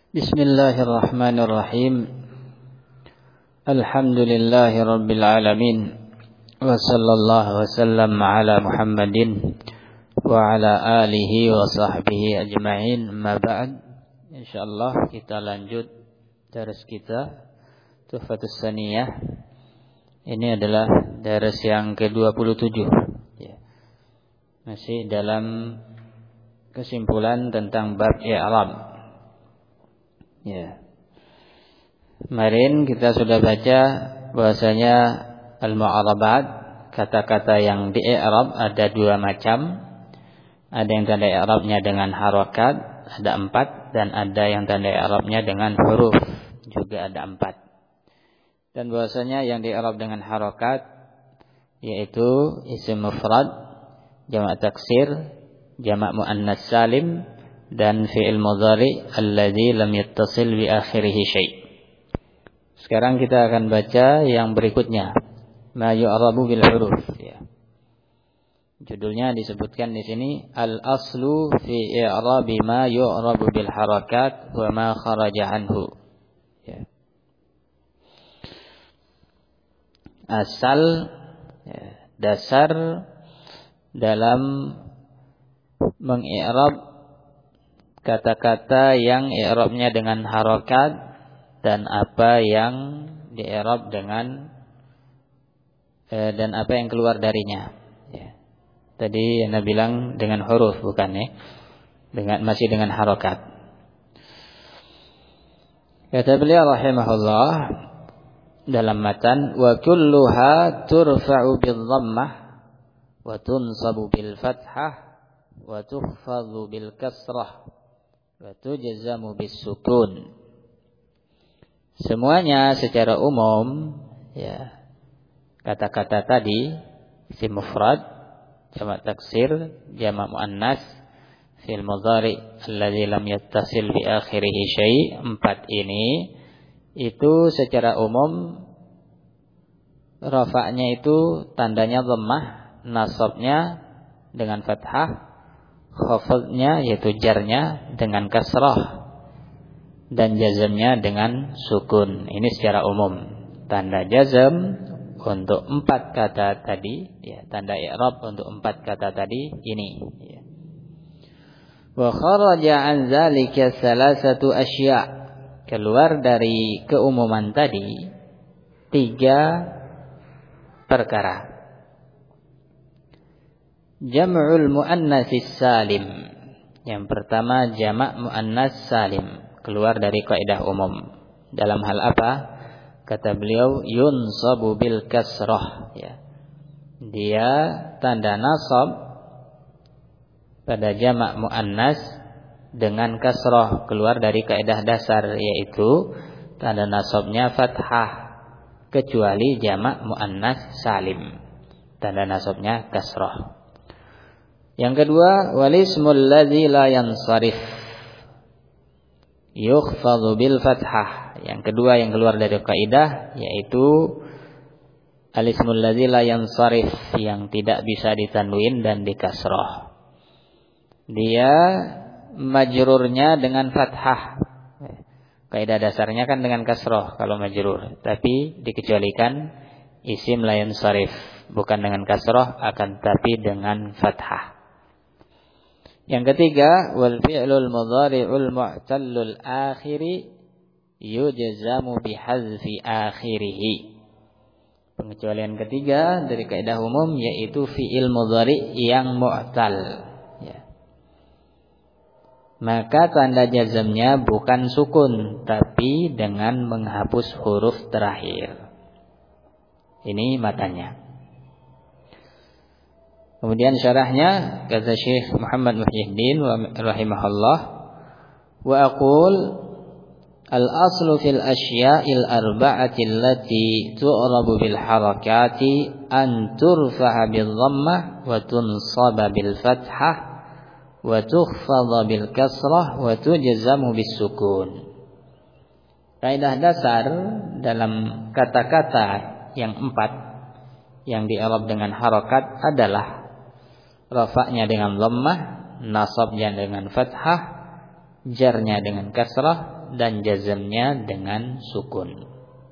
Bismillahirrahmanirrahim. Alhamdulillahi rabbil alamin. Wa sallallahu wasallam ala Muhammadin wa ala alihi wa sahbihi ajma'in. Amma ba'd. Insyaallah kita lanjut dars kita Tuhfatus Saniyah. Ini adalah dars yang ke-27 ya. Masih dalam kesimpulan tentang bab i'rab. Ya. Kemarin kita sudah baca bahwasanya al-mu'arabat, kata-kata yang di i'rab ada dua macam. Ada yang tanda i'rabnya dengan harakat, ada 4, dan ada yang tanda i'rabnya dengan huruf, juga ada 4. Dan bahwasanya yang di i'rab dengan harakat yaitu isim mufrad, jamak taksir, jamak muannas salim, dan fi'il mudhari alladzi lam yattasil bi akhirih syai'. Sekarang kita akan baca yang berikutnya, ma yu'rabu bil huruf ya. Judulnya disebutkan di sini al-aslu fi i'rabi ma yu'rabu bil harakat wa ma kharaja anhu ya. Asal ya, dasar dalam mengi'rab kata-kata yang i'rabnya dengan harakat dan apa yang di-i'rab dengan dan apa yang keluar darinya. Ya. Tadi Anda bilang dengan huruf bukan ya? Masih dengan harakat. Kata beliau rahimahullah dalam matan, wa kulluha turfa'u bil dhammah wa tunsabu bil fathah wa tukhfadhu bil kasrah wa tujzamu bis sukun. Semuanya secara umum ya, kata-kata tadi isim mufrad, jamak taksir, jamak muannas, fi'il mudhari alladzi lam yattasil bi akhirih syai', 4 ini itu secara umum rafa'nya itu tandanya dhammah, nasabnya dengan fathah, khafadnya yaitu jarnya dengan kasrah, dan jazamnya dengan sukun. Ini secara umum. Tanda jazam untuk 4 kata tadi ya, tanda i'rab untuk 4 kata tadi ini ya. Wa kharaja an zalika salasatu asya'. Keluar dari keumuman tadi 3 perkara. Jam'ul muannatsis salim. Yang pertama jamak muannas salim, keluar dari kaidah umum. Dalam hal apa? Kata beliau yunsabu bil kasrah ya. Dia tanda nasab pada jamak muannas dengan kasrah, keluar dari kaidah dasar yaitu tanda nasabnya fathah kecuali jamak muannas salim, tanda nasabnya kasrah. Yang kedua, walismul ladzi la yansarif yukhfadhu bil fathah. Yang kedua yang keluar dari kaidah yaitu alismul ladzi la yansarif, yang tidak bisa ditanwin dan dikasrah. Dia majrurnya dengan fathah. Kaidah dasarnya kan dengan kasrah kalau majrur, tapi dikecualikan isim la yansarif, bukan dengan kasrah akan tapi dengan fathah. Yang ketiga, wal fi'lul mudhari'ul mu'tallul akhiri yujzamu bihadzfi akhirih. Pengecualian ketiga dari kaidah umum yaitu fi'il mudhari' yang mu'tal ya. Maka tanda jazamnya bukan sukun tapi dengan menghapus huruf terakhir. Ini matanya. Kemudian syarahnya kata Syekh Muhammad Muhyiddin rahimahullah, wa aqul al-aslu fil asya'il arba'ati allati tu'rabu bil harakati an turfa'a bil dhammah wa tunsaba bil fathah wa tukhfadha bil kasrah wa tujzamu bis sukun. Kaidah dasar dalam kata-kata yang 4 yang di-i'rab dengan harakat adalah rafa'nya dengan dhammah, nasabnya dengan fathah, jarnya dengan kasrah, dan jazmnya dengan sukun.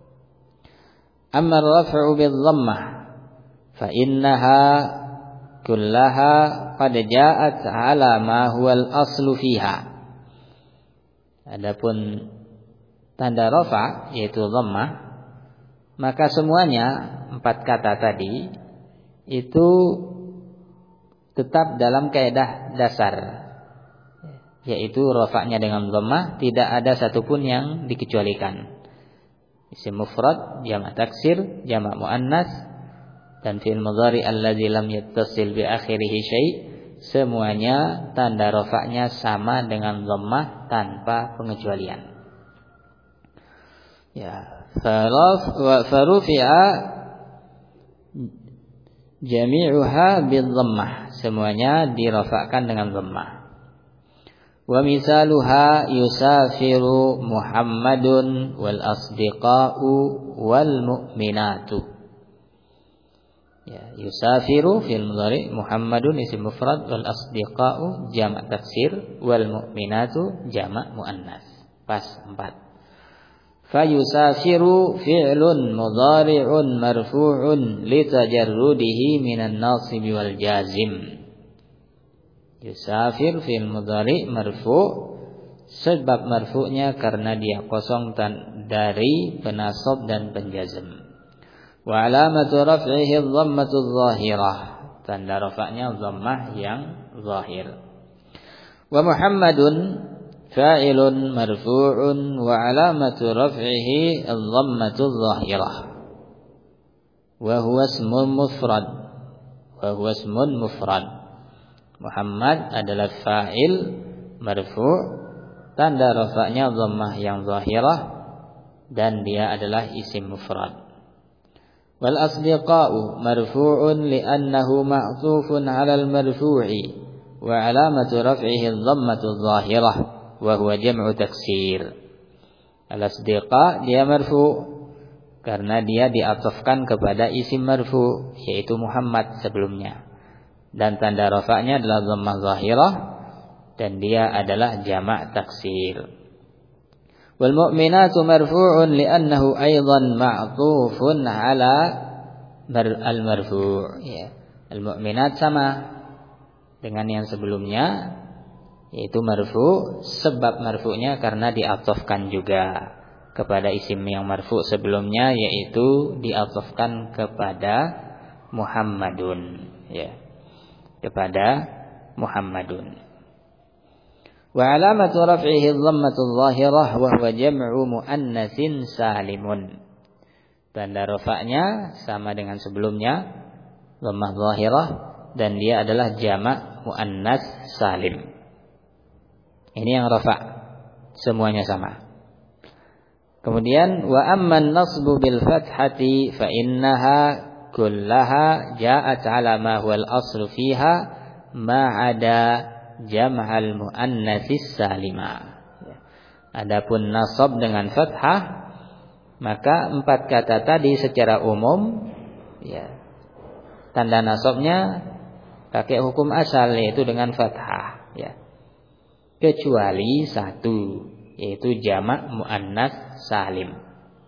Amma ar-raf'u bil-dhammah fa innaha kullaha qad ja'at 'ala ma huwa al-aslu fiha. Adapun tanda rafa yaitu dhammah, maka semuanya 4 kata tadi itu tetap dalam kaidah dasar, yaitu rafa'nya dengan dhammah, tidak ada satupun yang dikecualikan. Isim mufrad, jamak taksir, jamak muannas, dan fi'il mudhari alladzi lam yattasil bi akhirih syai', semuanya tanda rafa'nya sama dengan dhammah tanpa pengecualian. Ya, farufi'a jami'uha bidhammah, semuanya dirafa'kan dengan dhammah. Wa misaluha yusafiru Muhammadun wal asdiqa'u wal mu'minatu. Ya, yusafiru fil mudhari, Muhammadun isim mufrad, wal asdiqa'u jamak taksir, wal mu'minatu jamak muannas. Pas 4. Fa yusafiru fi'lun mudhari'un marfu'un litajarrudihi minan nasib wal jazim. Yusafir fil mudhari marfu', sebab marfu'nya karena dia kosong dari penasab dan penjazm. Wa alamatu raf'ihi dhammatu dhahirah, tanda rafa'nya dhammah yang zahir. Wa Muhammadun fa'ilun marfu'un wa alamatu raf'ihi dhammatu dhahirah. Wa huwa ismun mufrad. Muhammad adalah fa'il marfu', tanda rafa'nya dhammah yang zahirah, dan dia adalah isim mufrad. Wal asdiqa'u marfu'un li'annahu ma'tufun 'alal marfu'i wa 'alamatu raf'ihi dhammatu zahirah wa huwa jam'u taksir. Al asdiqa dia marfu' karena dia diatofkan kepada isim marfu', yaitu Muhammad sebelumnya. Dan tanda rafa'nya adalah dhammah zahirah, dan dia adalah jamak taksir. Wal mu'minatu marfu'un li'annahu aidan ma'tufun 'ala al marfu'. Ya. Al mu'minat sama dengan yang sebelumnya, yaitu marfu', sebab marfu'nya karena diatofkan juga kepada isim yang marfu' sebelumnya, yaitu diatofkan kepada Muhammadun, ya, kepada Muhammadun. Wa alamatu raf'ihi dhammatu dhahirah wa huwa jam'u muannatsin salimun. Tanda rafa'nya sama dengan sebelumnya, dhammah dhahirah, dan dia adalah jamak muannas salim. Ini yang rafa', semuanya sama. Kemudian wa amman nasbu bil fathati fa innaha kullaha ja'at 'ala ma huwa al-aslu fiha ma 'ada jam'al muannatsis salima. Adapun nasab dengan fathah, maka 4 kata tadi secara umum, ya, tanda nasabnya pakai hukum asal, yaitu dengan fathah, ya, kecuali 1, yaitu jamak muannas salim.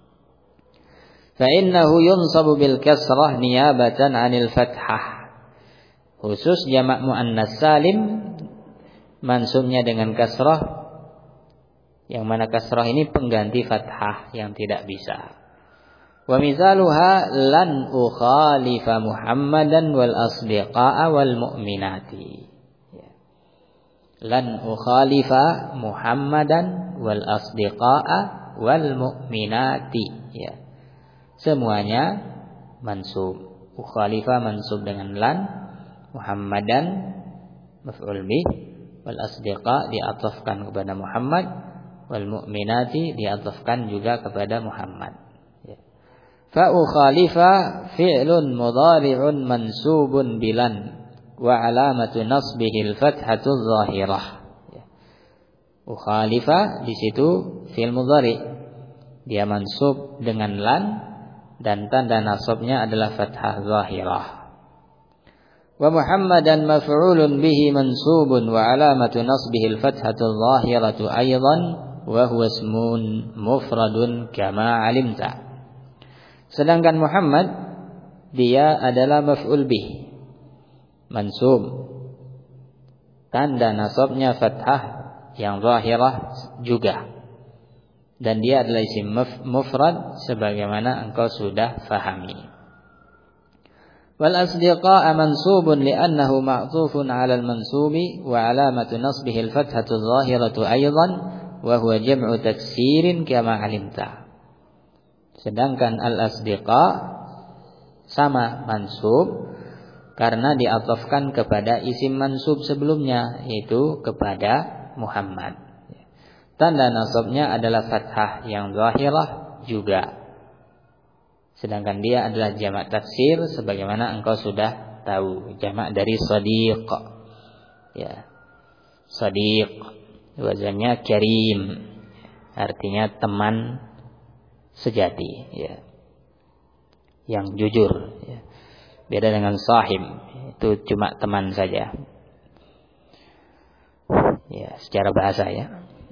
Fa innahu yunsabu bil kasrah niyabatan 'anil fathah. Khusus jamak muannas salim mansubnya dengan kasrah, yang mana kasrah ini pengganti fathah yang tidak bisa. Wa misaluha lan ukhalifa Muhammadan wal asdiqa'a wal mu'minati. Lan ukhalifa Muhammadan wal asdiqa'a wal mu'minati. Ya. Semuanya mansub. Ukhalifa mansub dengan lan, Muhammadan maf'ul bih, wal asdiqa diatofkan kepada Muhammad, wal mu'minati diatofkan juga kepada Muhammad. Ya. Fa ukhalifa fi'lun mudhari'un mansubun bilan wa alamatu nasbihi al-fathatu adh-dhahirah. Ya. Ukhalifa di situ fi'il mudhari, dia mansub dengan lan, dan tanda nasabnya adalah fathah zahirah. Wa Muhammadan maf'ulun bihi mansubun wa alamatu nasbihi al-fathatu adh-dhahiratu aidan wa huwa ismun mufradun kama alimta. Sedangkan Muhammad dia adalah maf'ul bih, mansub. Tanda nasabnya fathah yang zahirah juga. Dan dia adalah isim mufrad sebagaimana engkau sudah fahami. Wal asdiqa'a mansubun li'annahu ma'tufun 'ala al-mansubi wa 'alamatu nasbihi al-fathatu adh-dhahiratu aidan wa huwa jam'u taksirin kama 'alimta. Sedangkan al-asdiqa sama mansub karena diatofkan kepada isim mansub sebelumnya, yaitu kepada Muhammad. Tanda nasabnya adalah fathah yang zahirah juga. Sedangkan dia adalah jamak taksir sebagaimana engkau sudah tahu, jamak dari shadiq. Ya. Shadiq wazannya karim, artinya teman sejati, ya. Yang jujur, ya. Beda dengan sahib, itu cuma teman saja. Ya, secara bahasa ya.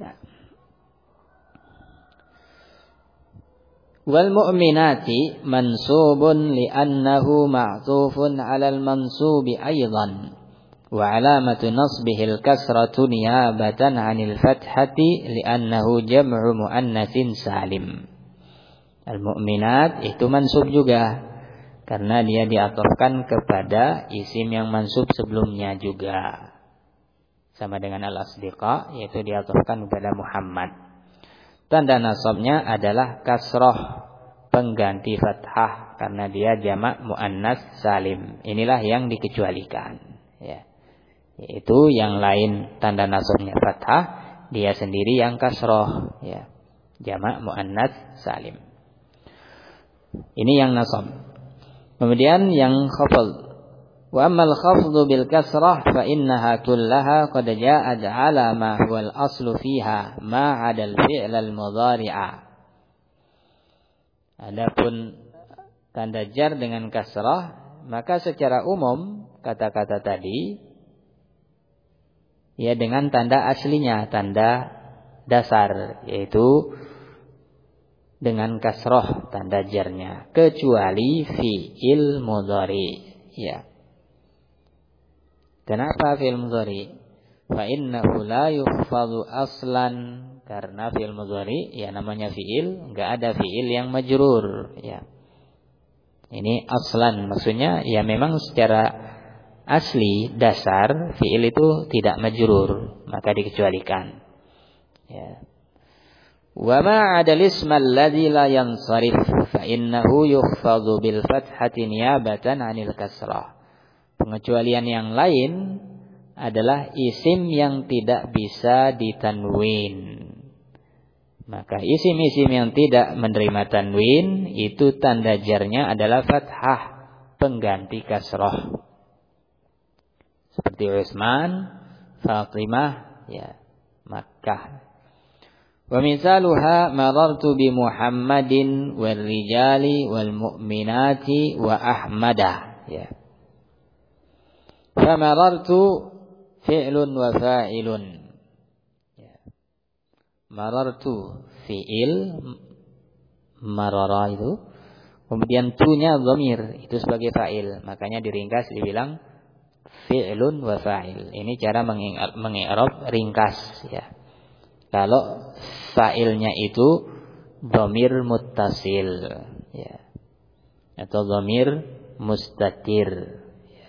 Wal mu'minati mansubun li'annahu ma'tufun 'alal mansubi aidan wa 'alamatu nasbihi al-kasratu niyabatan 'anil fathati li'annahu jam'u muannatsin salim. Al-mu'minat itu mansub juga karena dia diatofkan kepada isim yang mansub sebelumnya juga. Sama dengan al-asdiqa, yaitu diatofkan kepada Muhammad. Tanda nasabnya adalah kasroh, pengganti fathah, karena dia jamak muannas salim. Inilah yang dikecualikan, ya. Yaitu yang lain tanda nasabnya fathah, dia sendiri yang kasroh, ya. Jamak muannas salim. Ini yang nasab. Kemudian yang khafd. Wa ammal khafdu bil kasrah fa innaha kullaha qad ja'at 'ala ma huwa al-aslu fiha ma 'ada al-fi'l al-mudhari'a. Adapun tanda jar dengan kasrah, maka secara umum kata-kata tadi ya dengan tanda aslinya, tanda dasar, yaitu dengan kasrah tanda jarnya, kecuali fi'il mudhari, ya. Kenapa fi'il mudhari? Fa innahu la yukhfadhu aslan, karena fi'il mudhari ya namanya fi'il, enggak ada fi'il yang majrur, ya. Ini aslan maksudnya ya memang secara asli dasar fi'il itu tidak majrur, maka dikecualikan. Ya. Wa ma 'ada al-ism alladhi la yansarif fa innahu yukhfadhu bil fathati niyabatan 'anil kasrah. Pengecualian yang lain adalah isim yang tidak bisa ditanwin. Maka isim-isim yang tidak menerima tanwin itu tanda jarnya adalah fathah, pengganti kasrah. Seperti Utsman, Fatimah, ya, Makkah. Wa misaluha marartu bi Muhammadin wal rijali wal mu'minati wa Ahmadah, ya. Famarartu fi'lun wa fa'ilun. Marartu fi'il, marara itu, kemudian tu-nya dhamir, itu sebagai fa'il, makanya diringkas dibilang fi'lun wa fa'il. Ini cara mengi'rab ringkas, ya. Kalau fa'ilnya itu dhamir muttasil, ya, atau dhamir mustatir.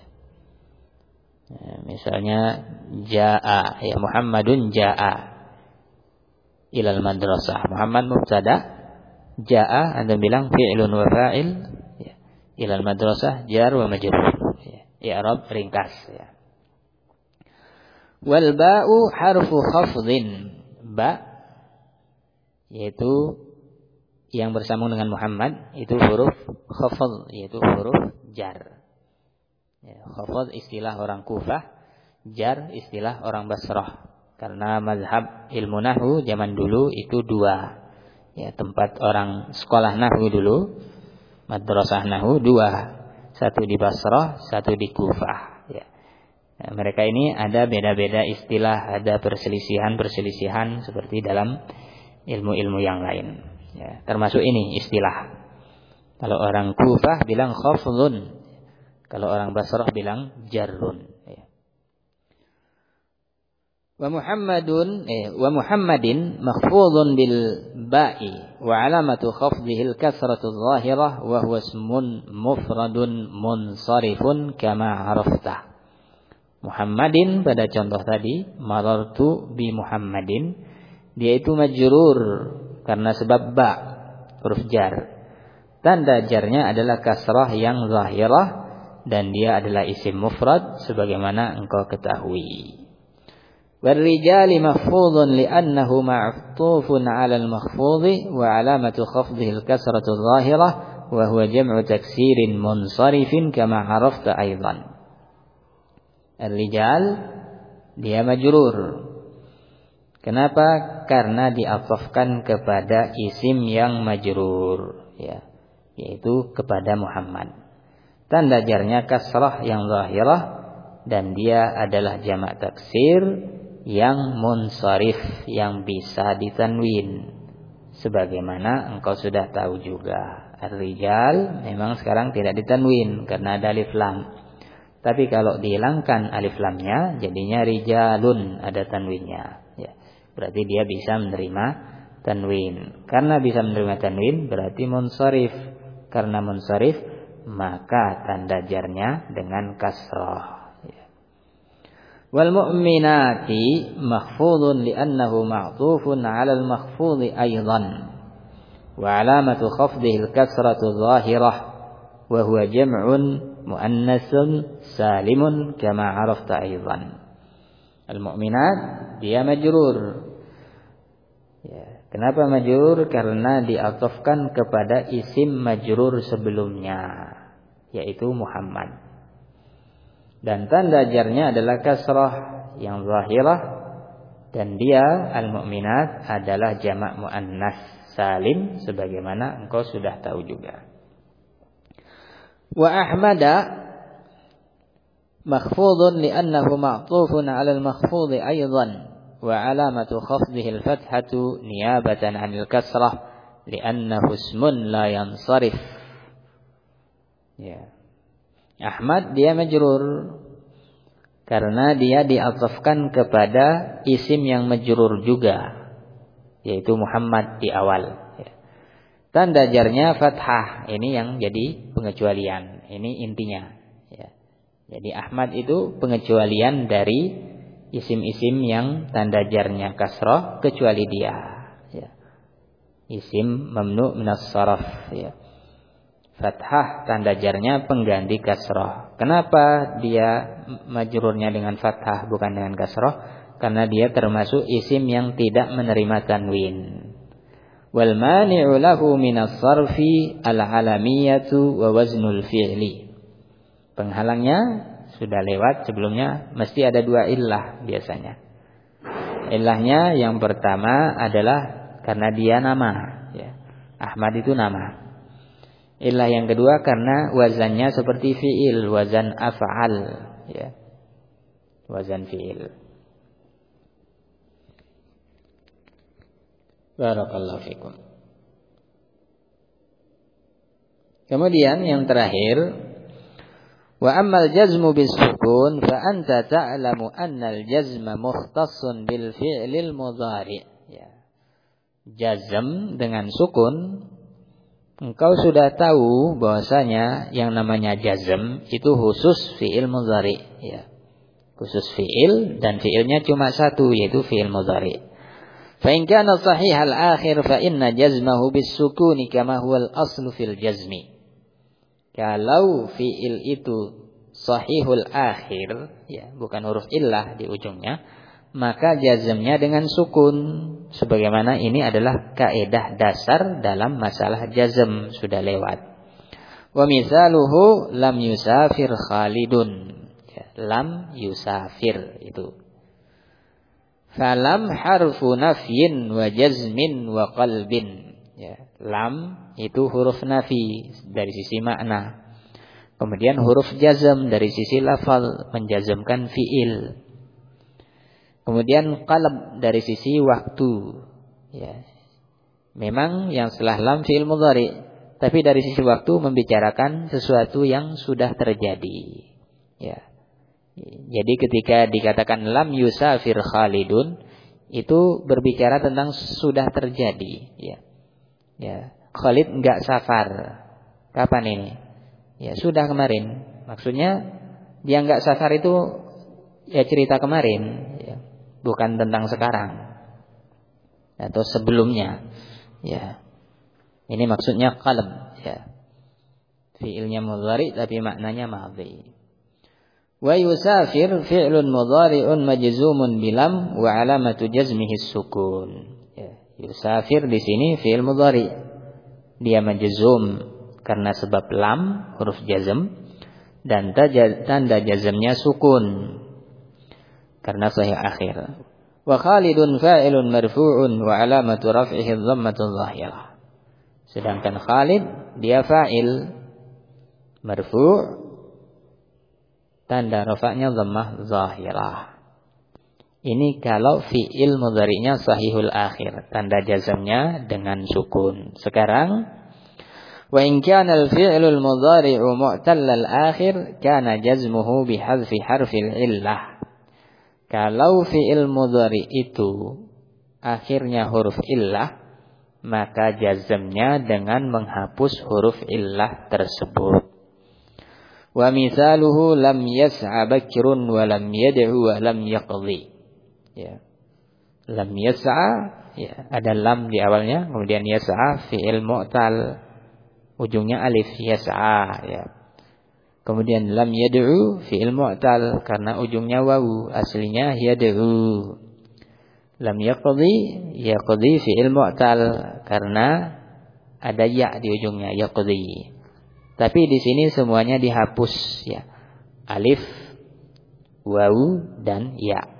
Ya, misalnya jaa, ya Muhammadun jaa ilal madrasah. Muhammad mubtada, jaa Anda bilang fi'lun wa fa'il, ya. Ilal madrasah jar wa majrur, ya. I'rab ringkas, ya. Wal ba'u harfu khafdhin. Ba yaitu yang bersambung dengan Muhammad itu huruf khafdh, yaitu huruf jar. Ya, khafdh istilah orang Kufah, jar istilah orang Basrah. Karena mazhab ilmu nahwu zaman dulu itu dua. Ya, tempat orang sekolah nahwu dulu, madrasah nahwu dua. Satu di Basrah, satu di Kufah, ya. Ya, mereka ini ada beda-beda istilah, ada perselisihan-perselisihan seperti dalam ilmu-ilmu yang lain. Ya, termasuk ini istilah. Kalau orang Kufah bilang khafdun, kalau orang Basrah bilang jarrun. Ya. Wa Muhammadin makhfudun bil ba'i wa alamatu khafdihi al kasratu adh-dhahirah wa huwa ismun mufradun munsarifun kama arafta. Muhammadin pada contoh tadi, marartu bi Muhammadin, dia itu majrur karena sebab ba, huruf jar. Tanda jarnya adalah kasrah yang zahirah dan dia adalah isim mufrad sebagaimana engkau ketahui. والرجال مخفوض لأنه معطوف على المخفوض وعلامة خفضه الكسرة الظاهرة وهو جمع تكسير منصرف كما عرفت أيضا. الرجال dia majrur. Kenapa? Karena diatofkan kepada isim yang majrur, ya, yaitu kepada Muhammad. Tanda jarnya kasrah yang zahirah dan dia adalah jamak taksir yang munsharif, yang bisa ditanwin sebagaimana engkau sudah tahu juga. Ar-rijal memang sekarang tidak ditanwin karena ada alif lam. Tapi kalau dihilangkan alif lamnya jadinya rijalun, ada tanwinnya, ya. Berarti dia bisa menerima tanwin. Karena bisa menerima tanwin berarti munsharif. Karena munsharif maka tanda jarnya dengan kasrah. Wal mu'minati makhfudun li'annahu ma'tufun 'ala al-makhfudhi aidan wa 'alamatu khafdihi al-kasratu adh-dhahirah wa huwa jam'un muannasun salimun kama 'arafta aidan. Al-mu'minat dia majrur. Ya, kenapa majrur? Karena diatofkan kepada isim majrur sebelumnya, yaitu Muhammad. Dan tanda jarnya adalah kasrah yang zahirah dan dia al-mu'minat adalah jamak muannas salim sebagaimana engkau sudah tahu juga. Wa ahmada makhfudun li'annahu ma'tufun 'ala al-makhfudhi aidan wa 'alamatu khafdihi al-fathatu niyabatan 'anil kasrah li'annahu ismun la yansarif. Ya. Ahmad dia majrur karena dia diatofkan kepada isim yang majrur juga, yaitu Muhammad di awal. Tanda jarnya fathah, ini yang jadi pengecualian, ini intinya. Jadi Ahmad itu pengecualian dari isim-isim yang tanda jarnya kasrah kecuali dia. Isim mamnu' minas saraf. Fathah tanda jarnya pengganti kasrah. Kenapa dia majrurnya dengan fathah bukan dengan kasrah? Karena dia termasuk isim yang tidak menerima tanwin. Wal mani'u lahu minas sarfi al-alamiyatu wa waznul fi'li. Penghalangnya sudah lewat sebelumnya, mesti ada dua illah biasanya. Illahnya yang pertama adalah karena dia nama, ya. Ahmad itu nama. Illah yang kedua karena wazannya seperti fi'il, wazan af'al, ya. Wazan fi'il. Barakallahu fikum. Kemudian yang terakhir, wa ammal jazmu bis sukun fa anta ta'lamu anna al jazma mukhtassun bil fi'lil mudhari', ya. Jazm dengan sukun, engkau sudah tahu bahwasanya yang namanya jazm itu khusus fi'il mudhari, ya. Khusus fi'il dan fi'ilnya cuma satu, yaitu fi'il mudhari. Fa in kana sahihal akhir fa inna jazmahu bis sukuni kama huwal aslu fil jazmi. Kalau fi'il itu sahihul akhir, ya, bukan huruf illah di ujungnya, maka jazmnya dengan sukun, sebagaimana ini adalah kaidah dasar dalam masalah jazm, sudah lewat. Wa misaluhu lam yusafir Khalidun, ya, lam yusafir itu. Falam harfu nafyin wa jazmin wa qalbin, ya. Lam itu huruf nafi dari sisi makna. Kemudian huruf jazm dari sisi lafal, menjazmkan fi'il. Kemudian qalb dari sisi waktu, ya. Memang yang setelah lam fi'il mudhari, tapi dari sisi waktu membicarakan sesuatu yang sudah terjadi. Ya. Jadi ketika dikatakan lam yusafir Khalidun, itu berbicara tentang sudah terjadi. Ya. Ya. Khalid enggak safar. Kapan ini? Ya sudah kemarin. Maksudnya dia enggak safar itu ya cerita kemarin. Ya. Bukan tentang sekarang atau sebelumnya. Ya. Ini maksudnya qalb, ya. Fi'ilnya mudhari tapi maknanya madhi. Wa yusafir fi'lun mudhari'un majzumun bilam wa alamatu jazmihi sukun. Ya. Yusafir di sini fi'il mudhari. Dia majzum karena sebab lam, huruf jazm, dan tanda jazmnya sukun karena sahih akhir. Wa Khalidun fa'ilun marfu'un wa alamatu raf'ihi dhammatu dhahirah. Sedangkan Khalid dia fa'il marfu', tanda rafa'nya dhammah dhahirah. Ini kalau fi'il mudhari'nya sahihul akhir, tanda jazmnya dengan sukun. Sekarang wa in kana al-fi'lul mudhari'u mu'tallal akhir kana jazmuhu bihadfi harfil illah. Kalau fi'il mudhari itu akhirnya huruf illah, maka jazmnya dengan menghapus huruf illah tersebut. Wa mithaluhu lam yas'a Bakrun wa lam yad'u wa lam yaqdi. Ya. Lam yas'a, ya, ada lam di awalnya, kemudian yas'a fi'il mu'tal, ujungnya alif, yas'a, ya. Kemudian lam yad'u fi'il mu'tal karena ujungnya wawu, aslinya yad'u. Lam yaqdi, yaqdi fi'il mu'tal karena ada ya di ujungnya, yaqdi. Tapi di sini semuanya dihapus, ya. Alif, wawu dan ya.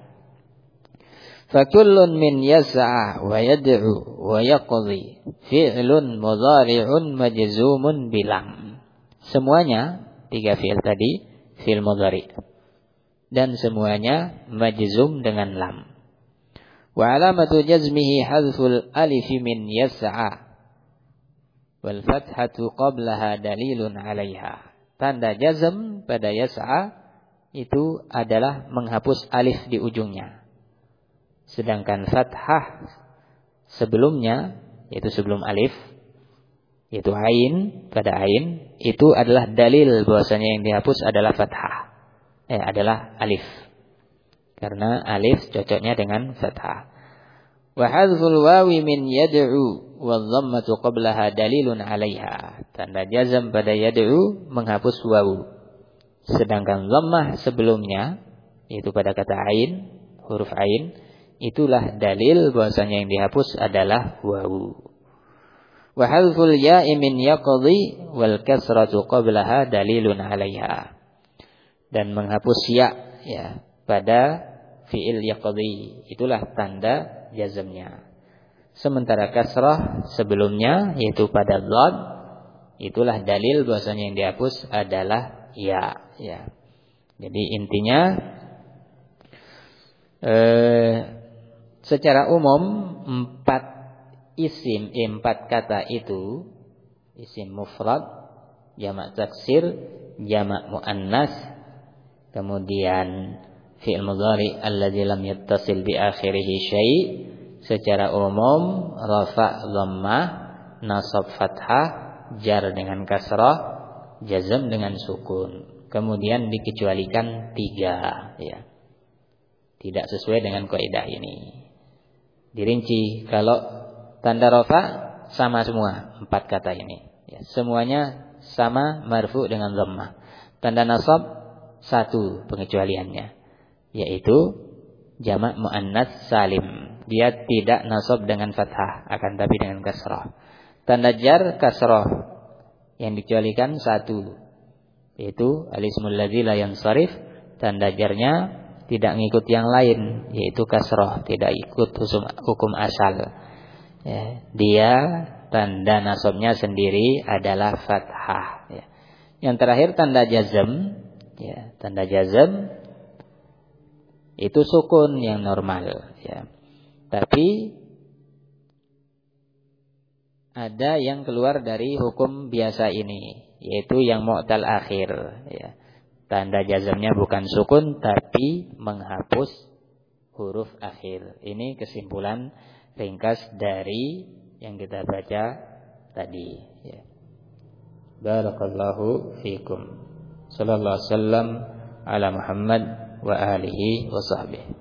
Fakullun min yas'a wa yad'u wa yaqdi fi'lun mudhari'un majzumun bilam. Semuanya tiga fi'il tadi fi'il mudhari, dan semuanya majzum dengan lam. Wa alamatu jazmihi hadful alif min yas'a wal fathatu qablaha dalilun 'alaiha. Tanda jazm pada yas'a itu adalah menghapus alif di ujungnya. Sedangkan fathah sebelumnya, yaitu sebelum alif, yaitu ain, pada ain, itu adalah dalil bahwasanya yang dihapus adalah fathah. Adalah alif. Karena alif cocoknya dengan fathah. Wa hadzful wawi min yad'u wa dhammatu qablaha dalilun 'alaiha. Tanda jazm pada yad'u menghapus wawu. Sedangkan dhammah sebelumnya, yaitu pada kata ain, huruf ain, itulah dalil bahwasanya yang dihapus adalah wawu. Wa hadzful ya'i min yaqdi wal kasratu qablaha dalilun 'alaiha. Dan menghapus ya pada fi'il yaqdi, itulah tanda jazmnya. Sementara kasrah sebelumnya yaitu pada dhad, itulah dalil bahwasanya yang dihapus adalah ya. Jadi intinya secara umum empat kata itu isim mufrad, jamak taksir, jamak muannas, kemudian fi'il mudhari alladzi lam yattasil bi akhirih syai', secara umum rafa' dhammah, nasab fathah, jar dengan kasrah, jazm dengan sukun. Kemudian dikecualikan 3, ya. Tidak sesuai dengan kaidah ini. Dirinci, kalau tanda rafa sama semua 4 kata ini, ya, semuanya sama marfu dengan dhammah. Tanda nasab 1 pengecualiannya, yaitu jamak muannats salim. Dia tidak nasab dengan fathah, akan tapi dengan kasrah. Tanda jar kasrah, yang dikecualikan 1, yaitu al-ismul ladzi la yansarif. Tanda jarnya tidak ngikut yang lain, yaitu kasrah, tidak ikut hukum asal. Ya, dia tanda nasabnya sendiri adalah fathah. Ya. Yang terakhir tanda jazm, ya, tanda jazm itu sukun yang normal, ya. Tapi ada yang keluar dari hukum biasa ini, yaitu yang mu'tal akhir, ya. Tanda jazmnya bukan sukun tapi menghapus huruf akhir. Ini kesimpulan ringkas dari yang kita baca tadi, ya. Barakallahu fikum. Sallallahu alaihi wasallam ala Muhammad wa alihi wa sahbihi.